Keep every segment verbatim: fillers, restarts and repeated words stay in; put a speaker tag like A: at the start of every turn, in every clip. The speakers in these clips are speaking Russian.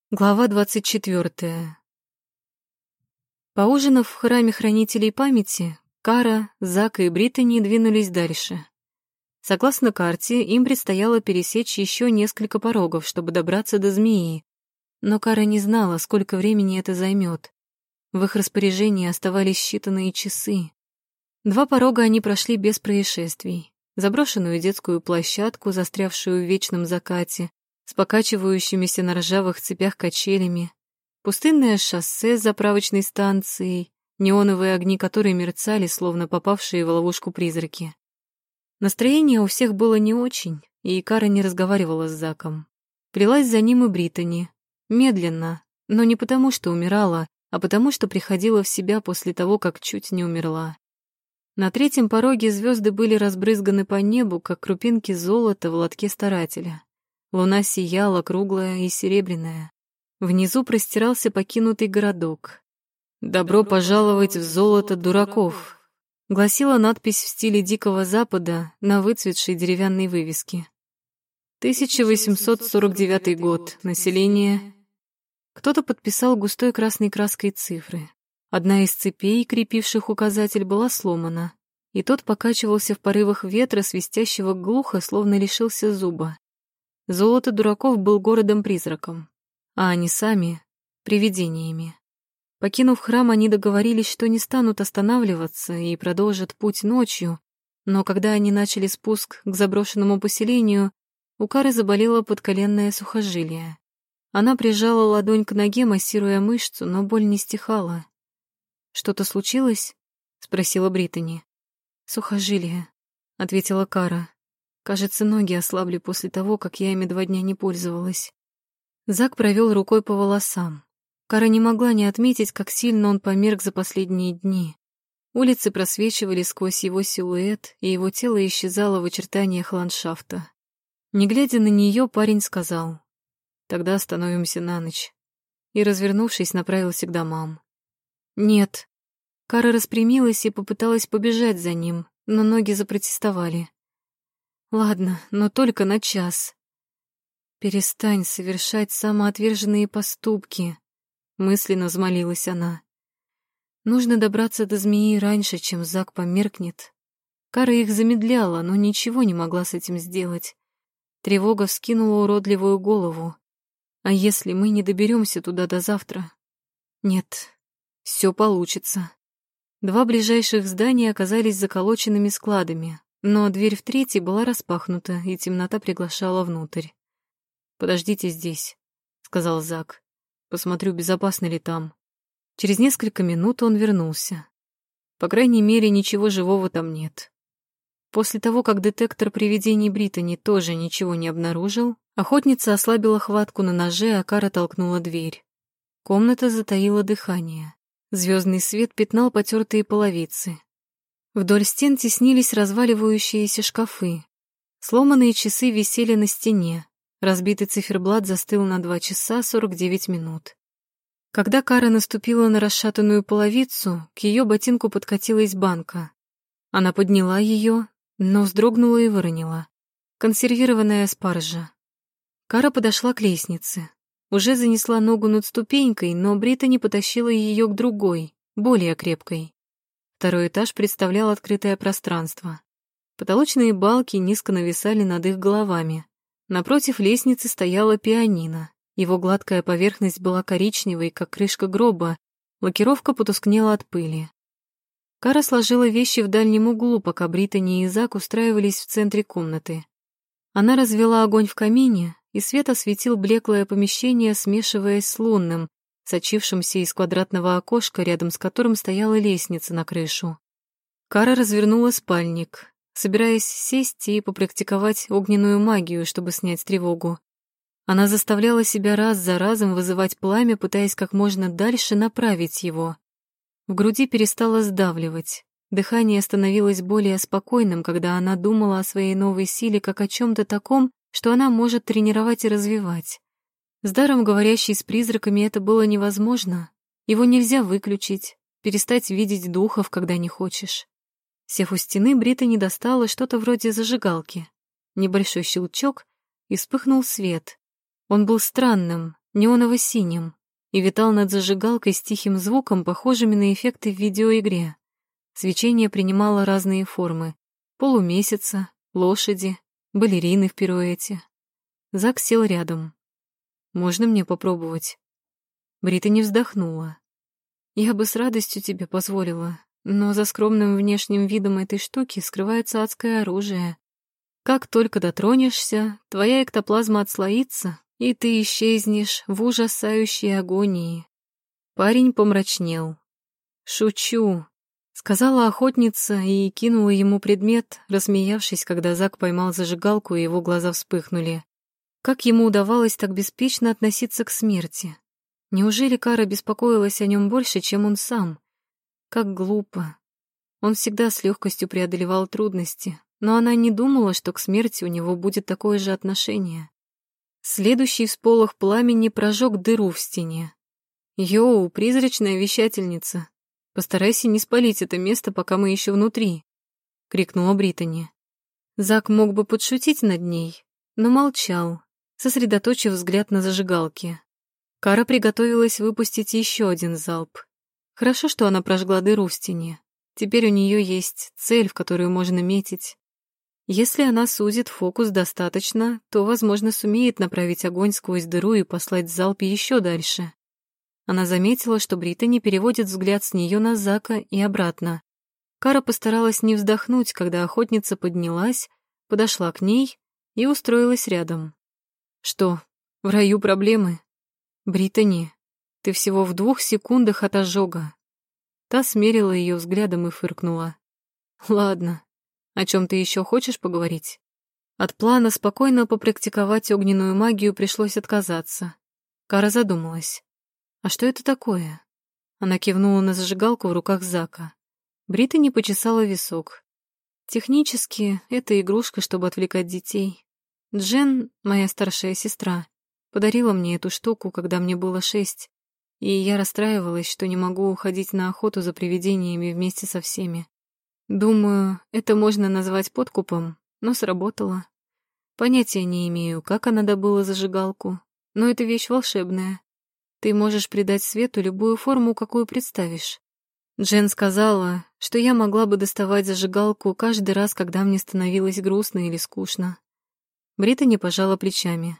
A: Глава двадцать четвёртая. Поужинав в храме хранителей памяти, Кара, Зак и Британи двинулись дальше. Согласно карте, им предстояло пересечь еще несколько порогов, чтобы добраться до змеи. Но Кара не знала, сколько времени это займет. В их распоряжении оставались считанные часы. Два порога они прошли без происшествий. Заброшенную детскую площадку, застрявшую в вечном закате, с покачивающимися на ржавых цепях качелями, пустынное шоссе с заправочной станцией, неоновые огни которой мерцали, словно попавшие в ловушку призраки. Настроение у всех было не очень, и Кара не разговаривала с Заком. Плелась за ним и Британи. Медленно, но не потому, что умирала, а потому, что приходила в себя после того, как чуть не умерла. На третьем пороге звезды были разбрызганы по небу, как крупинки золота в лотке старателя. Луна сияла, круглая и серебряная. Внизу простирался покинутый городок. «Добро пожаловать в золото дураков», — гласила надпись в стиле Дикого Запада на выцветшей деревянной вывеске. тысяча восемьсот сорок девятый год. Население. Кто-то подписал густой красной краской цифры. Одна из цепей, крепивших указатель, была сломана, и тот покачивался в порывах ветра, свистящего глухо, словно лишился зуба. Золото дураков был городом-призраком, а они сами — привидениями. Покинув храм, они договорились, что не станут останавливаться и продолжат путь ночью, но когда они начали спуск к заброшенному поселению, у Кары заболело подколенное сухожилие. Она прижала ладонь к ноге, массируя мышцу, но боль не стихала. «Что-то случилось?» — спросила Британи. «Сухожилие», — ответила Кара. «Кажется, ноги ослабли после того, как я ими два дня не пользовалась». Зак провел рукой по волосам. Кара не могла не отметить, как сильно он померк за последние дни. Улицы просвечивали сквозь его силуэт, и его тело исчезало в очертаниях ландшафта. Не глядя на нее, парень сказал: «Тогда остановимся на ночь», и, развернувшись, направился к домам. «Нет». Кара распрямилась и попыталась побежать за ним, но ноги запротестовали. «Ладно, но только на час». «Перестань совершать самоотверженные поступки», — мысленно взмолилась она. «Нужно добраться до змеи раньше, чем Зак померкнет». Кара их замедляла, но ничего не могла с этим сделать. Тревога вскинула уродливую голову. «А если мы не доберемся туда до завтра?» «Нет, все получится». Два ближайших здания оказались заколоченными складами, но дверь в третий была распахнута, и темнота приглашала внутрь. «Подождите здесь», — сказал Зак. «Посмотрю, безопасно ли там». Через несколько минут он вернулся. По крайней мере, ничего живого там нет. После того, как детектор привидений Британи тоже ничего не обнаружил, охотница ослабила хватку на ноже, а Кара толкнула дверь. Комната затаила дыхание. Звездный свет пятнал потертые половицы. Вдоль стен теснились разваливающиеся шкафы. Сломанные часы висели на стене. Разбитый циферблат застыл на два часа сорок девять минут. Когда Кара наступила на расшатанную половицу, к ее ботинку подкатилась банка. Она подняла ее, но вздрогнула и выронила. Консервированная спаржа. Кара подошла к лестнице. Уже занесла ногу над ступенькой, но Британи потащила ее к другой, более крепкой. Второй этаж представлял открытое пространство. Потолочные балки низко нависали над их головами. Напротив лестницы стояла пианино. Его гладкая поверхность была коричневой, как крышка гроба, лакировка потускнела от пыли. Кара сложила вещи в дальнем углу, пока Британи и Зак устраивались в центре комнаты. Она развела огонь в камине, и свет осветил блеклое помещение, смешиваясь с лунным, сочившимся из квадратного окошка, рядом с которым стояла лестница на крышу. Кара развернула спальник, собираясь сесть и попрактиковать огненную магию, чтобы снять тревогу. Она заставляла себя раз за разом вызывать пламя, пытаясь как можно дальше направить его. В груди перестало сдавливать. Дыхание становилось более спокойным, когда она думала о своей новой силе как о чем-то таком, что она может тренировать и развивать. С даром говорящей с призраками это было невозможно. Его нельзя выключить, перестать видеть духов, когда не хочешь. Сев у стены, Британи достала что-то вроде зажигалки. Небольшой щелчок, и вспыхнул свет. Он был странным, неоново-синим, и витал над зажигалкой с тихим звуком, похожими на эффекты в видеоигре. Свечение принимало разные формы: полумесяца, лошади, балерины в пируэте. Зак сел рядом. «Можно мне попробовать?» Британи вздохнула. «Я бы с радостью тебе позволила, но за скромным внешним видом этой штуки скрывается адское оружие. Как только дотронешься, твоя эктоплазма отслоится, и ты исчезнешь в ужасающей агонии». Парень помрачнел. «Шучу», — сказала охотница и кинула ему предмет, рассмеявшись, когда Зак поймал зажигалку, и его глаза вспыхнули. Как ему удавалось так беспечно относиться к смерти? Неужели Кара беспокоилась о нем больше, чем он сам? Как глупо. Он всегда с легкостью преодолевал трудности, но она не думала, что к смерти у него будет такое же отношение. Следующий всполох пламени прожег дыру в стене. «Йоу, призрачная вещательница, постарайся не спалить это место, пока мы еще внутри», — крикнула Британи. Зак мог бы подшутить над ней, но молчал, сосредоточив взгляд на зажигалке. Кара приготовилась выпустить еще один залп. Хорошо, что она прожгла дыру в стене. Теперь у нее есть цель, в которую можно метить. Если она сузит фокус достаточно, то, возможно, сумеет направить огонь сквозь дыру и послать залп еще дальше. Она заметила, что Британи переводит взгляд с нее на Зака и обратно. Кара постаралась не вздохнуть, когда охотница поднялась, подошла к ней и устроилась рядом. «Что, в раю проблемы?» «Британи, ты всего в двух секундах от ожога». Та смерила ее взглядом и фыркнула. «Ладно, о чем ты еще хочешь поговорить?» От плана спокойно попрактиковать огненную магию пришлось отказаться. Кара задумалась. «А что это такое?» Она кивнула на зажигалку в руках Зака. Британи почесала висок. «Технически, это игрушка, чтобы отвлекать детей. Джен, моя старшая сестра, подарила мне эту штуку, когда мне было шесть, и я расстраивалась, что не могу уходить на охоту за привидениями вместе со всеми. Думаю, это можно назвать подкупом, но сработало. Понятия не имею, как она добыла зажигалку, но эта вещь волшебная. Ты можешь придать свету любую форму, какую представишь. Джен сказала, что я могла бы доставать зажигалку каждый раз, когда мне становилось грустно или скучно». Британи пожала плечами.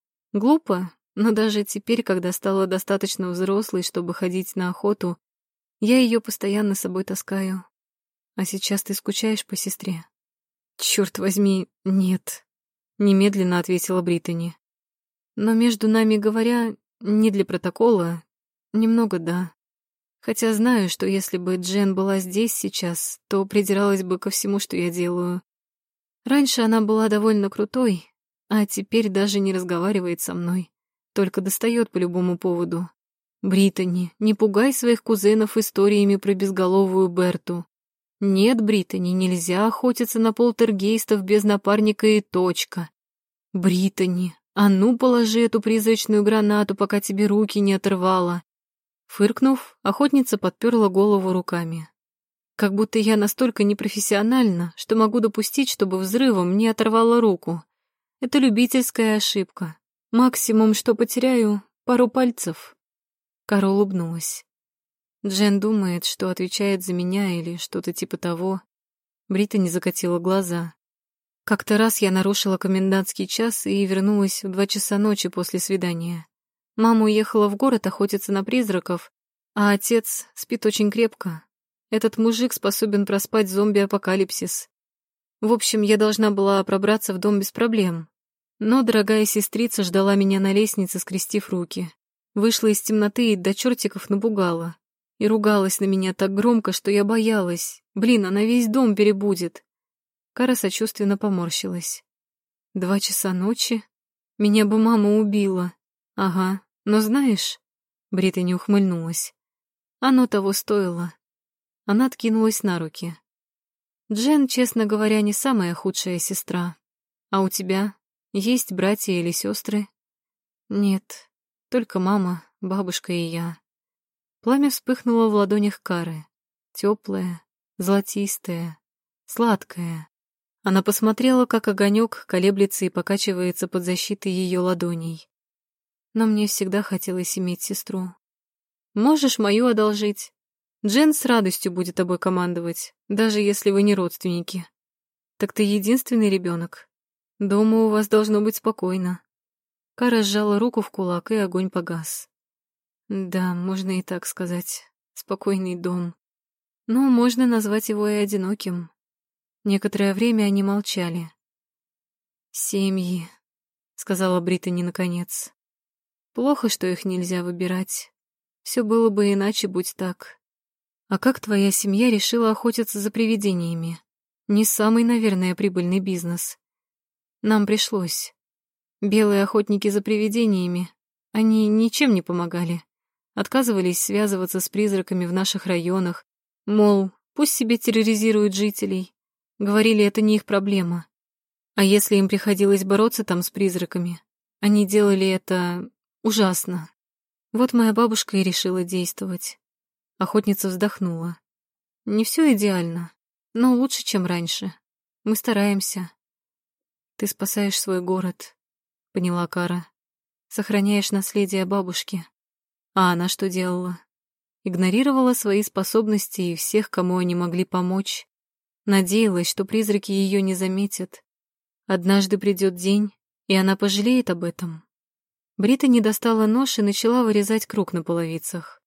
A: «Глупо, но даже теперь, когда стала достаточно взрослой, чтобы ходить на охоту, я ее постоянно с собой таскаю. А сейчас ты скучаешь по сестре?» «Черт возьми, нет», — немедленно ответила Британи. «Но между нами говоря, не для протокола, немного да. Хотя знаю, что если бы Джен была здесь сейчас, то придиралась бы ко всему, что я делаю. Раньше она была довольно крутой, а теперь даже не разговаривает со мной, только достает по любому поводу. Британи, не пугай своих кузенов историями про безголовую Берту. Нет, Британи, нельзя охотиться на полтергейстов без напарника и точка. Британи, а ну положи эту призрачную гранату, пока тебе руки не оторвало». Фыркнув, охотница подперла голову руками. «Как будто я настолько непрофессиональна, что могу допустить, чтобы взрывом мне оторвало руку. Это любительская ошибка. Максимум, что потеряю, пару пальцев». Кара улыбнулась. Джен думает, что отвечает за меня или что-то типа того. Британи закатила глаза. Как-то раз я нарушила комендантский час и вернулась в два часа ночи после свидания. Мама уехала в город охотиться на призраков, а отец спит очень крепко. Этот мужик способен проспать зомби-апокалипсис. В общем, я должна была пробраться в дом без проблем. Но дорогая сестрица ждала меня на лестнице, скрестив руки. Вышла из темноты и до чертиков напугала. И ругалась на меня так громко, что я боялась. Блин, она весь дом перебудет. Кара сочувственно поморщилась. Два часа ночи? Меня бы мама убила. Ага, но знаешь... Британи ухмыльнулась. Оно того стоило. Она откинулась на руки. Джен, честно говоря, не самая худшая сестра. А у тебя есть братья или сестры? Нет, только мама, бабушка и я. Пламя вспыхнуло в ладонях Кары. Теплое, золотистое, сладкое. Она посмотрела, как огонек колеблется и покачивается под защитой ее ладоней. но мне всегда хотелось иметь сестру. Можешь мою одолжить. Джен с радостью будет тобой командовать, даже если вы не родственники. Так ты единственный ребенок. Дома у вас должно быть спокойно. Кара сжала руку в кулак, и огонь погас. Да, можно и так сказать. Спокойный дом. Но можно назвать его и одиноким. Некоторое время они молчали. «Семьи», — сказала Британи наконец. «Плохо, что их нельзя выбирать. Все было бы иначе, будь так. А как твоя семья решила охотиться за привидениями? Не самый, наверное, прибыльный бизнес. Нам пришлось. Белые охотники за привидениями, они ничем не помогали. Отказывались связываться с призраками в наших районах, мол, пусть себе терроризируют жителей. Говорили, это не их проблема. А если им приходилось бороться там с призраками, они делали это ужасно. Вот моя бабушка и решила действовать. Охотница вздохнула. Не все идеально, но лучше, чем раньше. Мы стараемся. Ты спасаешь свой город, поняла Кара. Сохраняешь наследие бабушки. А она что делала? Игнорировала свои способности и всех, кому они могли помочь. Надеялась, что призраки ее не заметят. Однажды придет день, и она пожалеет об этом. Британи достала нож и начала вырезать круг на половицах.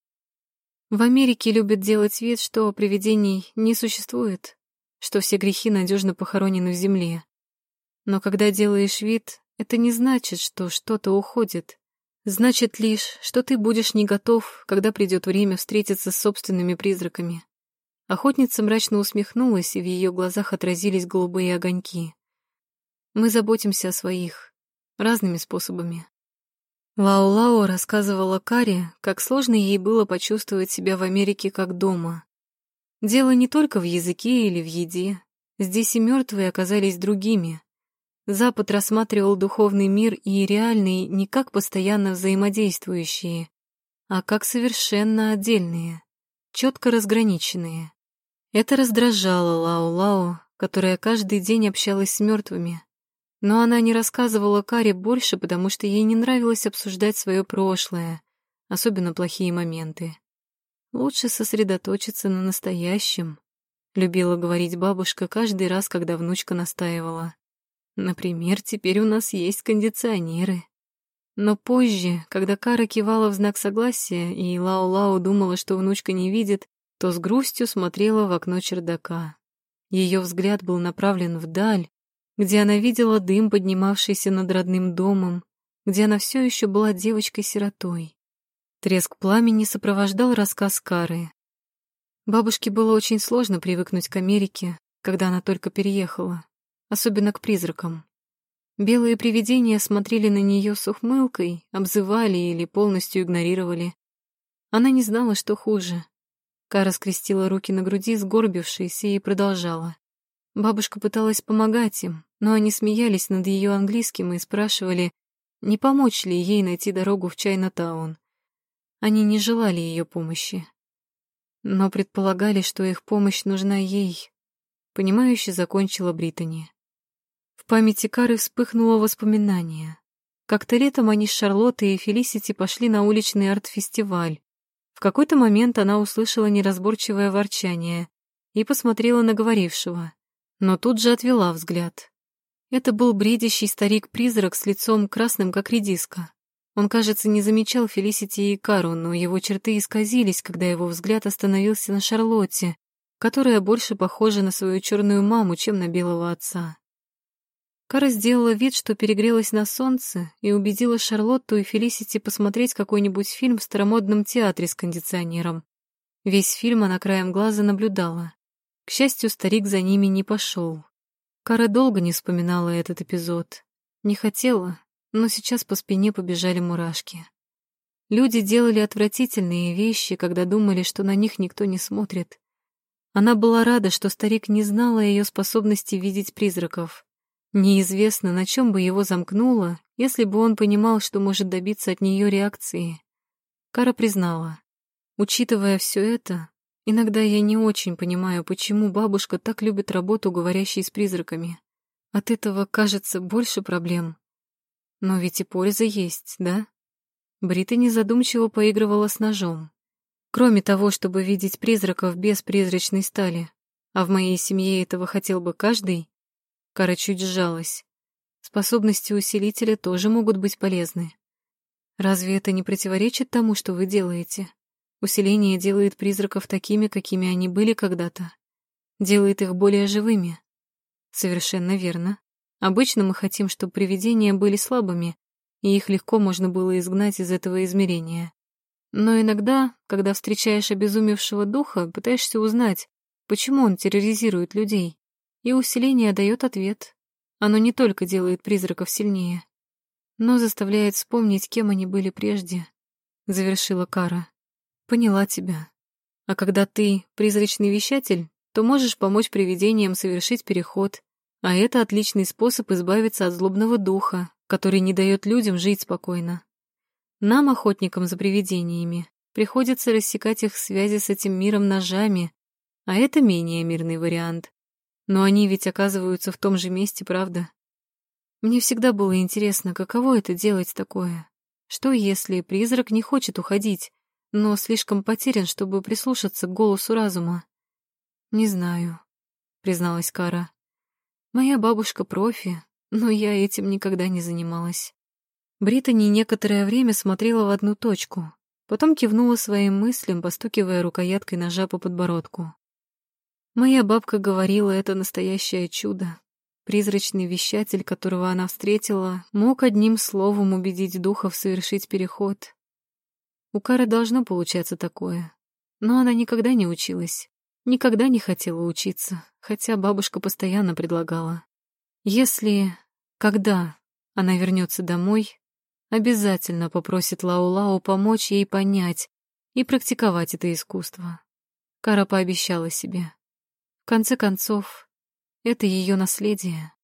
A: В Америке любят делать вид, что привидений не существует, что все грехи надежно похоронены в земле. Но когда делаешь вид, это не значит, что что-то уходит. Значит лишь, что ты будешь не готов, когда придет время встретиться с собственными призраками. Охотница мрачно усмехнулась, и в ее глазах отразились голубые огоньки. Мы заботимся о своих, разными способами. Лао-Лао рассказывала Каре, как сложно ей было почувствовать себя в Америке как дома. Дело не только в языке или в еде. Здесь и мертвые оказались другими. Запад рассматривал духовный мир и реальный не как постоянно взаимодействующие, а как совершенно отдельные, четко разграниченные. Это раздражало Лао-Лао, которая каждый день общалась с мертвыми. Но она не рассказывала Каре больше, потому что ей не нравилось обсуждать свое прошлое, особенно плохие моменты. Лучше сосредоточиться на настоящем, любила говорить бабушка каждый раз, когда внучка настаивала. Например, теперь у нас есть кондиционеры. Но позже, когда Кара кивала в знак согласия, и Лао-Лао думала, что внучка не видит, то с грустью смотрела в окно чердака. Ее взгляд был направлен вдаль, где она видела дым, поднимавшийся над родным домом, где она все еще была девочкой-сиротой. Треск пламени сопровождал рассказ Кары. Бабушке было очень сложно привыкнуть к Америке, когда она только переехала, особенно к призракам. Белые привидения смотрели на нее с ухмылкой, обзывали или полностью игнорировали. Она не знала, что хуже. Кара скрестила руки на груди, сгорбившись, и продолжала. Бабушка пыталась помогать им, но они смеялись над ее английским и спрашивали, не помочь ли ей найти дорогу в Чайна-таун. Они не желали ее помощи, но предполагали, что их помощь нужна ей. Понимающе закончила Британи. В памяти Кары вспыхнуло воспоминание. Как-то летом они с Шарлоттой и Фелисити пошли на уличный арт-фестиваль. В какой-то момент она услышала неразборчивое ворчание и посмотрела на говорившего, но тут же отвела взгляд. Это был бредящий старик-призрак с лицом красным, как редиска. Он, кажется, не замечал Фелисити и Кару, но его черты исказились, когда его взгляд остановился на Шарлотте, которая больше похожа на свою черную маму, чем на белого отца. Кара сделала вид, что перегрелась на солнце, и убедила Шарлотту и Фелисити посмотреть какой-нибудь фильм в старомодном театре с кондиционером. Весь фильм она краем глаза наблюдала. К счастью, старик за ними не пошел. Кара долго не вспоминала этот эпизод. Не хотела, но сейчас по спине побежали мурашки. Люди делали отвратительные вещи, когда думали, что на них никто не смотрит. Она была рада, что старик не знал о ее способности видеть призраков. Неизвестно, на чем бы его замкнуло, если бы он понимал, что может добиться от нее реакции. Кара признала. Учитывая все это, иногда я не очень понимаю, почему бабушка так любит работу, говорящей с призраками. От этого, кажется, больше проблем. Но ведь и польза есть, да? Британи задумчиво поигрывала с ножом. Кроме того, чтобы видеть призраков без призрачной стали, а в моей семье этого хотел бы каждый, Кара чуть сжалась. Способности усилителя тоже могут быть полезны. Разве это не противоречит тому, что вы делаете? Усиление делает призраков такими, какими они были когда-то. Делает их более живыми. Совершенно верно. Обычно мы хотим, чтобы привидения были слабыми, и их легко можно было изгнать из этого измерения. Но иногда, когда встречаешь обезумевшего духа, пытаешься узнать, почему он терроризирует людей, и усиление дает ответ. Оно не только делает призраков сильнее, но заставляет вспомнить, кем они были прежде, — завершила Кара. Поняла тебя. А когда ты призрачный вещатель, то можешь помочь привидениям совершить переход, а это отличный способ избавиться от злобного духа, который не дает людям жить спокойно. Нам, охотникам за привидениями, приходится рассекать их связи с этим миром ножами, а это менее мирный вариант. Но они ведь оказываются в том же месте, правда? Мне всегда было интересно, каково это делать такое. Что, если призрак не хочет уходить, но слишком потерян, чтобы прислушаться к голосу разума? «Не знаю», — призналась Кара. «Моя бабушка профи, но я этим никогда не занималась». Британи некоторое время смотрела в одну точку, потом кивнула своим мыслям, постукивая рукояткой ножа по подбородку. Моя бабка говорила, это настоящее чудо. Призрачный вещатель, которого она встретила, мог одним словом убедить духов совершить переход. У Кары должно получаться такое, но она никогда не училась, никогда не хотела учиться, хотя бабушка постоянно предлагала. Если, когда она вернется домой, обязательно попросит Лау-Лау помочь ей понять и практиковать это искусство. Кара пообещала себе. В конце концов, это ее наследие.